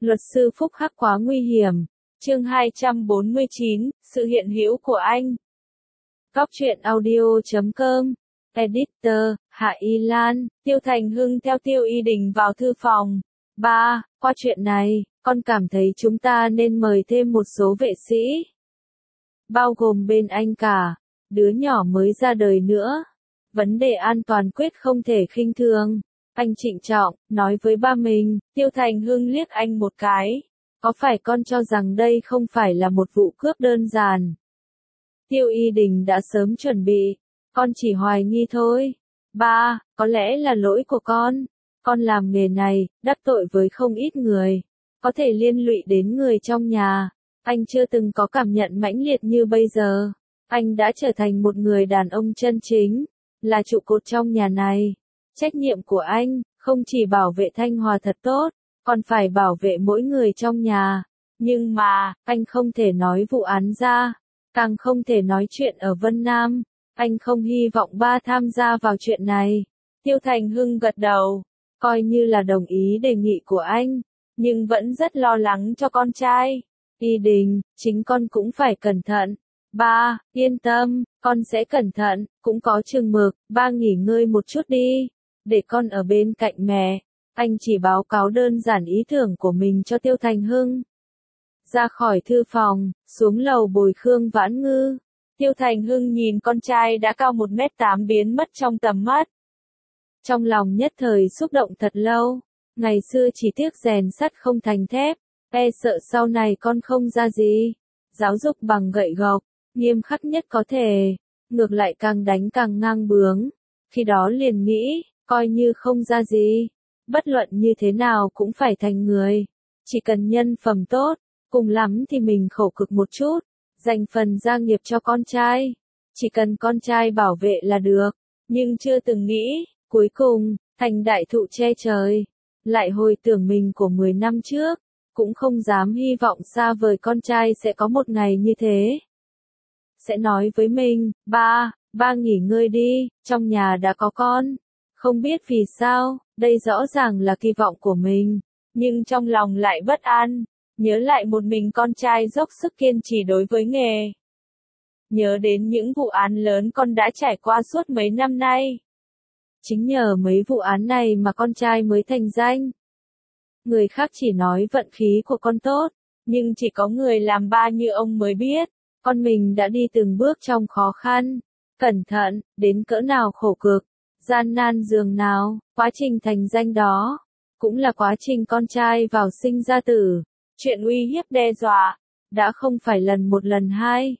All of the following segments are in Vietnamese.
Luật sư Phúc Hắc quá nguy hiểm. Chương 249, sự hiện hữu của anh. Góc truyện audio.com. Editor, Hạ Y Lan, Tiêu Thành Hưng theo Tiêu Y Đình vào thư phòng. Ba, qua chuyện này, con cảm thấy chúng ta nên mời thêm một số vệ sĩ. Bao gồm bên anh cả, đứa nhỏ mới ra đời nữa. Vấn đề an toàn quyết không thể khinh thường. Anh trịnh trọng, nói với ba mình. Tiêu Thành Hưng liếc anh một cái. Có phải con cho rằng đây không phải là một vụ cướp đơn giản? Tiêu Y Đình đã sớm chuẩn bị. Con chỉ hoài nghi thôi. Ba, có lẽ là lỗi của con. Con làm nghề này, đắc tội với không ít người. Có thể liên lụy đến người trong nhà. Anh chưa từng có cảm nhận mãnh liệt như bây giờ. Anh đã trở thành một người đàn ông chân chính. Là trụ cột trong nhà này. Trách nhiệm của anh, không chỉ bảo vệ Thanh Hòa thật tốt, còn phải bảo vệ mỗi người trong nhà. Nhưng mà, anh không thể nói vụ án ra. Càng không thể nói chuyện ở Vân Nam. Anh không hy vọng ba tham gia vào chuyện này. Tiêu Thành Hưng gật đầu, coi như là đồng ý đề nghị của anh, nhưng vẫn rất lo lắng cho con trai. Y Đình, chính con cũng phải cẩn thận. Ba, yên tâm, con sẽ cẩn thận, cũng có chừng mực. Ba nghỉ ngơi một chút đi, để con ở bên cạnh mẹ. Anh chỉ báo cáo đơn giản ý tưởng của mình cho Tiêu Thành Hưng. Ra khỏi thư phòng, xuống lầu bồi Khương Vãn Ngư. Tiêu Thành Hưng nhìn con trai đã cao 1m8 biến mất trong tầm mắt. Trong lòng nhất thời xúc động thật lâu. Ngày xưa chỉ tiếc rèn sắt không thành thép, e sợ sau này con không ra gì. Giáo dục bằng gậy gộc, nghiêm khắc nhất có thể. Ngược lại càng đánh càng ngang bướng. Khi đó liền nghĩ, coi như không ra gì. Bất luận như thế nào cũng phải thành người. Chỉ cần nhân phẩm tốt, cùng lắm thì mình khổ cực một chút. Dành phần gia nghiệp cho con trai. Chỉ cần con trai bảo vệ là được. Nhưng chưa từng nghĩ, cuối cùng, thành đại thụ che trời. Lại hồi tưởng mình của 10 năm trước. Cũng không dám hy vọng xa vời con trai sẽ có một ngày như thế. Sẽ nói với mình, ba nghỉ ngơi đi, trong nhà đã có con. Không biết vì sao, đây rõ ràng là kỳ vọng của mình. Nhưng trong lòng lại bất an. Nhớ lại một mình con trai dốc sức kiên trì đối với nghề. Nhớ đến những vụ án lớn con đã trải qua suốt mấy năm nay. Chính nhờ mấy vụ án này mà con trai mới thành danh. Người khác chỉ nói vận khí của con tốt, nhưng chỉ có người làm ba như ông mới biết, con mình đã đi từng bước trong khó khăn, cẩn thận, đến cỡ nào khổ cực, gian nan dường nào, quá trình thành danh đó, cũng là quá trình con trai vào sinh ra tử. Chuyện uy hiếp đe dọa, đã không phải lần một lần hai.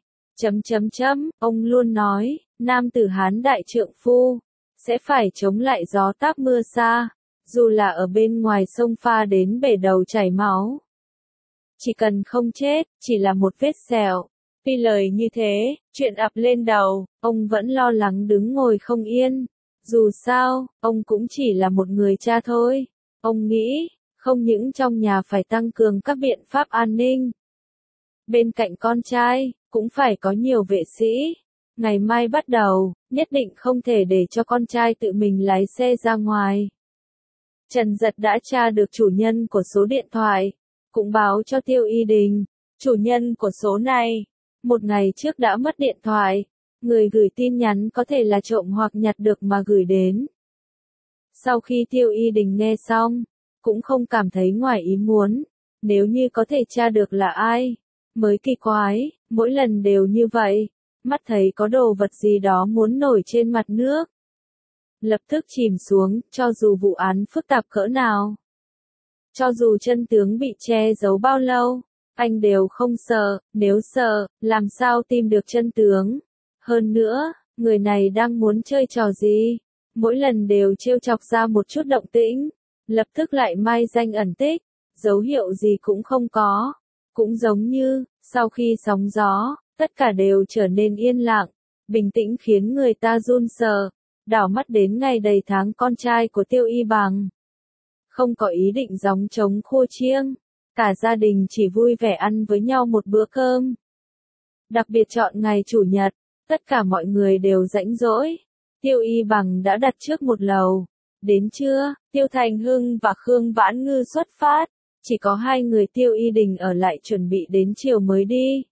Ông luôn nói, nam tử Hán đại trượng phu, sẽ phải chống lại gió táp mưa sa, dù là ở bên ngoài sông pha đến bể đầu chảy máu. Chỉ cần không chết, chỉ là một vết sẹo. Tuy lời như thế, chuyện ập lên đầu, ông vẫn lo lắng đứng ngồi không yên. Dù sao, ông cũng chỉ là một người cha thôi. Ông nghĩ, không những trong nhà phải tăng cường các biện pháp an ninh. Bên cạnh con trai, cũng phải có nhiều vệ sĩ. Ngày mai bắt đầu, nhất định không thể để cho con trai tự mình lái xe ra ngoài. Trần Dật đã tra được chủ nhân của số điện thoại, cũng báo cho Tiêu Y Đình. Chủ nhân của số này, một ngày trước đã mất điện thoại. Người gửi tin nhắn có thể là trộm hoặc nhặt được mà gửi đến. Sau khi Tiêu Y Đình nghe xong, cũng không cảm thấy ngoài ý muốn. Nếu như có thể tra được là ai, mới kỳ quái, mỗi lần đều như vậy. Mắt thấy có đồ vật gì đó muốn nổi trên mặt nước. Lập tức chìm xuống, cho dù vụ án phức tạp cỡ nào. Cho dù chân tướng bị che giấu bao lâu, anh đều không sợ, nếu sợ, làm sao tìm được chân tướng. Hơn nữa, người này đang muốn chơi trò gì, mỗi lần đều trêu chọc ra một chút động tĩnh, lập tức lại mai danh ẩn tích, dấu hiệu gì cũng không có. Cũng giống như, sau khi sóng gió, tất cả đều trở nên yên lặng, bình tĩnh khiến người ta run sợ. Đảo mắt đến ngày đầy tháng con trai của Tiêu Y Bằng. Không có ý định gióng trống khua chiêng, cả gia đình chỉ vui vẻ ăn với nhau một bữa cơm. Đặc biệt chọn ngày chủ nhật, tất cả mọi người đều rãnh rỗi. Tiêu Y Bằng đã đặt trước một lầu. Đến trưa, Tiêu Thành Hưng và Khương Vãn Ngư xuất phát. chỉ có hai người Tiêu Y Đình ở lại chuẩn bị đến chiều mới đi.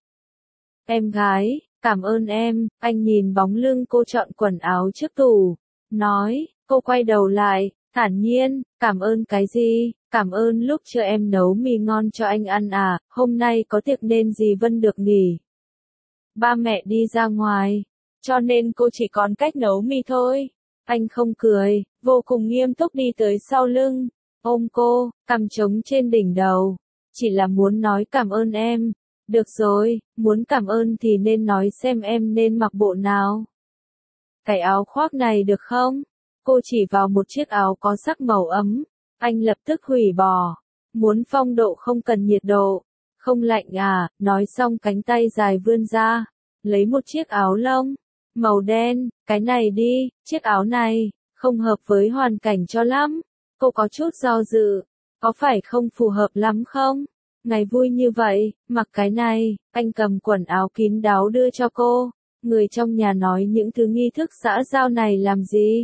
Em gái, cảm ơn em, anh nhìn bóng lưng cô chọn quần áo trước tủ, nói, cô quay đầu lại, thản nhiên, cảm ơn cái gì, cảm ơn lúc chưa em nấu mì ngon cho anh ăn à, hôm nay có tiệc nên dì Vân được nghỉ. Ba mẹ đi ra ngoài, cho nên cô chỉ còn cách nấu mì thôi. Anh không cười, vô cùng nghiêm túc đi tới sau lưng, ôm cô, cằm trống trên đỉnh đầu, chỉ là muốn nói cảm ơn em. Được rồi, muốn cảm ơn thì nên nói xem em nên mặc bộ nào. Cái áo khoác này được không? Cô chỉ vào một chiếc áo có sắc màu ấm. Anh lập tức hủy bỏ. Muốn phong độ không cần nhiệt độ. Không lạnh à, nói xong cánh tay dài vươn ra. Lấy một chiếc áo lông. Màu đen, cái này đi, chiếc áo này, không hợp với hoàn cảnh cho lắm. Cô có chút do dự. Có phải không phù hợp lắm không? Ngày vui như vậy, mặc cái này, anh cầm quần áo kín đáo đưa cho cô. Người trong nhà nói những thứ nghi thức xã giao này làm gì?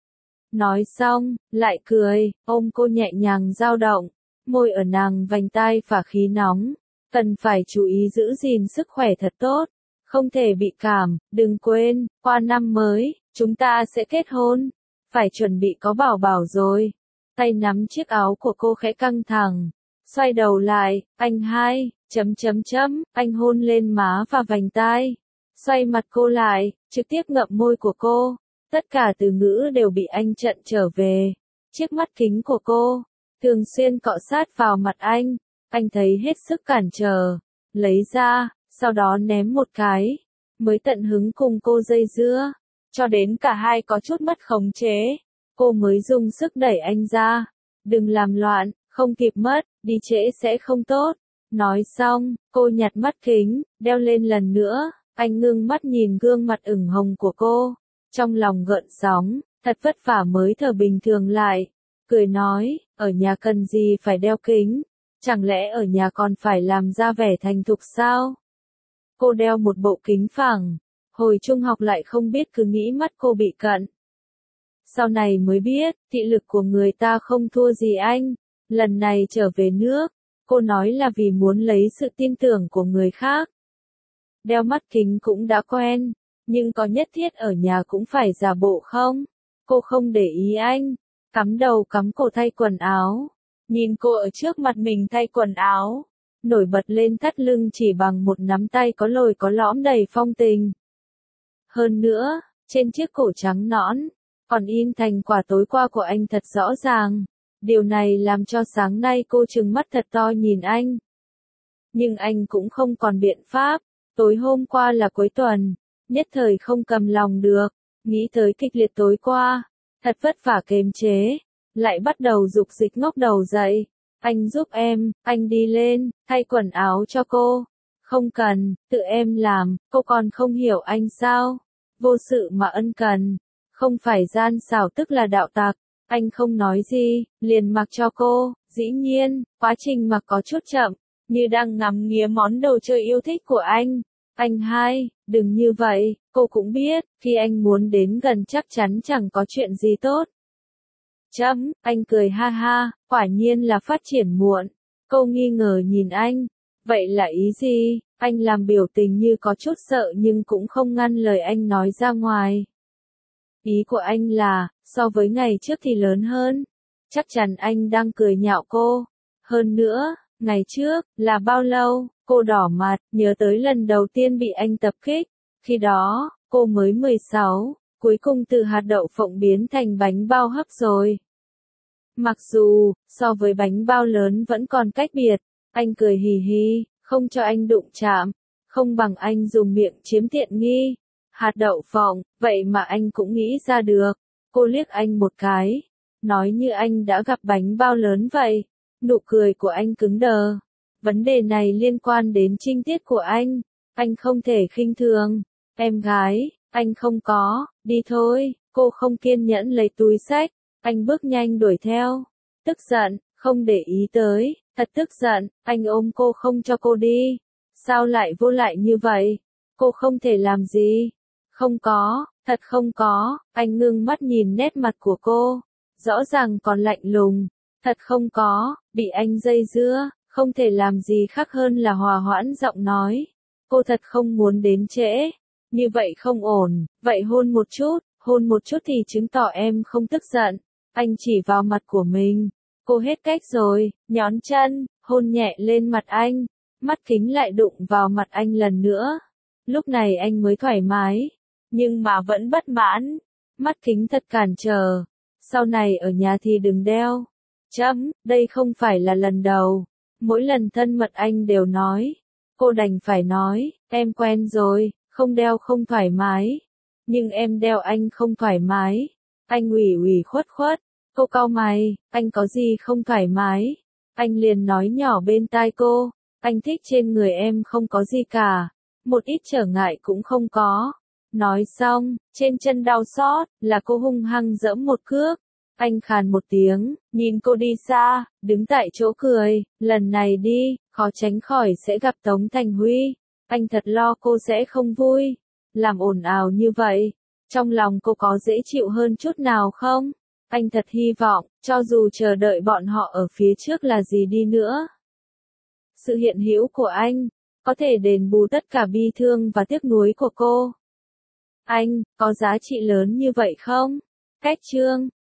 Nói xong, lại cười, ôm cô nhẹ nhàng dao động, môi ở nàng vành tai phả khí nóng. Cần phải chú ý giữ gìn sức khỏe thật tốt, không thể bị cảm, đừng quên, qua năm mới, chúng ta sẽ kết hôn. Phải chuẩn bị có bảo bảo rồi. Tay nắm chiếc áo của cô khẽ căng thẳng. Xoay đầu lại, anh hai, anh hôn lên má và vành tai. Xoay mặt cô lại, trực tiếp ngậm môi của cô. Tất cả từ ngữ đều bị anh chặn trở về. Chiếc mắt kính của cô, thường xuyên cọ sát vào mặt anh. Anh thấy hết sức cản trở. Lấy ra, sau đó ném một cái. Mới tận hứng cùng cô dây dưa. Cho đến cả hai có chút mất khống chế. Cô mới dùng sức đẩy anh ra. Đừng làm loạn. Không kịp mất, đi trễ sẽ không tốt. Nói xong, cô nhặt mắt kính, đeo lên lần nữa. Anh ngưng mắt nhìn gương mặt ửng hồng của cô. Trong lòng gợn sóng, thật vất vả mới thở bình thường lại. Cười nói, ở nhà cần gì phải đeo kính? Chẳng lẽ ở nhà còn phải làm ra vẻ thành thục sao? Cô đeo một bộ kính phẳng. Hồi trung học lại không biết cứ nghĩ mắt cô bị cận. Sau này mới biết, thị lực của người ta không thua gì anh. Lần này trở về nước, cô nói là vì muốn lấy sự tin tưởng của người khác. Đeo mắt kính cũng đã quen, nhưng có nhất thiết ở nhà cũng phải giả bộ không? Cô không để ý anh, cắm đầu cắm cổ thay quần áo. Nhìn cô ở trước mặt mình thay quần áo, nổi bật lên thắt lưng chỉ bằng một nắm tay có lồi có lõm đầy phong tình. Hơn nữa, trên chiếc cổ trắng nõn, còn in thành quả tối qua của anh thật rõ ràng. Điều này làm cho sáng nay cô trừng mắt thật to nhìn anh. Nhưng anh cũng không còn biện pháp. Tối hôm qua là cuối tuần, nhất thời không cầm lòng được. Nghĩ tới kịch liệt tối qua, thật vất vả kiềm chế. Lại bắt đầu dục dịch ngóc đầu dậy. Anh giúp em, anh đi lên, thay quần áo cho cô. Không cần, tự em làm, cô còn không hiểu anh sao? Vô sự mà ân cần. Không phải gian xảo tức là đạo tặc. Anh không nói gì, liền mặc cho cô. Dĩ nhiên, quá trình mặc có chút chậm, như đang ngắm nghía món đồ chơi yêu thích của anh. Anh hai, đừng như vậy, cô cũng biết, khi anh muốn đến gần chắc chắn chẳng có chuyện gì tốt. Anh cười ha ha, quả nhiên là phát triển muộn. Cô nghi ngờ nhìn anh. Vậy là ý gì? Anh làm biểu tình như có chút sợ nhưng cũng không ngăn lời anh nói ra ngoài. Ý của anh là, so với ngày trước thì lớn hơn. Chắc chắn anh đang cười nhạo cô. Hơn nữa, ngày trước, là bao lâu, cô đỏ mặt, nhớ tới lần đầu tiên bị anh tập kích. Khi đó, cô mới 16, cuối cùng từ hạt đậu phộng biến thành bánh bao hấp rồi. Mặc dù, so với bánh bao lớn vẫn còn cách biệt, anh cười hì hì, không cho anh đụng chạm, không bằng anh dùng miệng chiếm tiện nghi. Hạt đậu phộng, vậy mà anh cũng nghĩ ra được. Cô liếc anh một cái, nói như anh đã gặp bánh bao lớn vậy. Nụ cười của anh cứng đờ. Vấn đề này liên quan đến trinh tiết của anh không thể khinh thường. Em gái, anh không có, đi thôi, cô không kiên nhẫn lấy túi xách, anh bước nhanh đuổi theo. Tức giận, không để ý tới, thật tức giận, anh ôm cô không cho cô đi. Sao lại vô lại như vậy? Cô không thể làm gì. Không có, thật không có, anh ngưng mắt nhìn nét mặt của cô. Rõ ràng còn lạnh lùng, Thật không có, bị anh dây dưa, không thể làm gì khác hơn là hòa hoãn giọng nói. Cô thật không muốn đến trễ. Như vậy không ổn, vậy hôn một chút thì chứng tỏ em không tức giận. Anh chỉ vào mặt của mình. Cô hết cách rồi, nhón chân, hôn nhẹ lên mặt anh. Mắt Kính lại đụng vào mặt anh lần nữa. Lúc này anh mới thoải mái, nhưng mà vẫn bất mãn. Mắt Kính thật cản trở. Sau này ở nhà thì đừng đeo. Đây không phải là lần đầu. Mỗi lần thân mật anh đều nói. Cô đành phải nói, em quen rồi, không đeo không thoải mái. Nhưng em đeo anh không thoải mái. Anh ủy ủy khuất. Cô cau mày, anh có gì không thoải mái? Anh liền nói nhỏ bên tai cô, anh thích trên người em không có gì cả. Một ít trở ngại cũng không có. Nói xong, trên chân đau xót, là cô hung hăng giẫm một cước. Anh khàn một tiếng, nhìn cô đi xa, đứng tại chỗ cười, lần này đi, khó tránh khỏi sẽ gặp Tống Thành Huy. Anh thật lo cô sẽ không vui. Làm ồn ào như vậy, trong lòng cô có dễ chịu hơn chút nào không? Anh thật hy vọng, cho dù chờ đợi bọn họ ở phía trước là gì đi nữa. Sự hiện hữu của anh, có thể đền bù tất cả bi thương và tiếc nuối của cô. Anh, có giá trị lớn như vậy không? Cách chương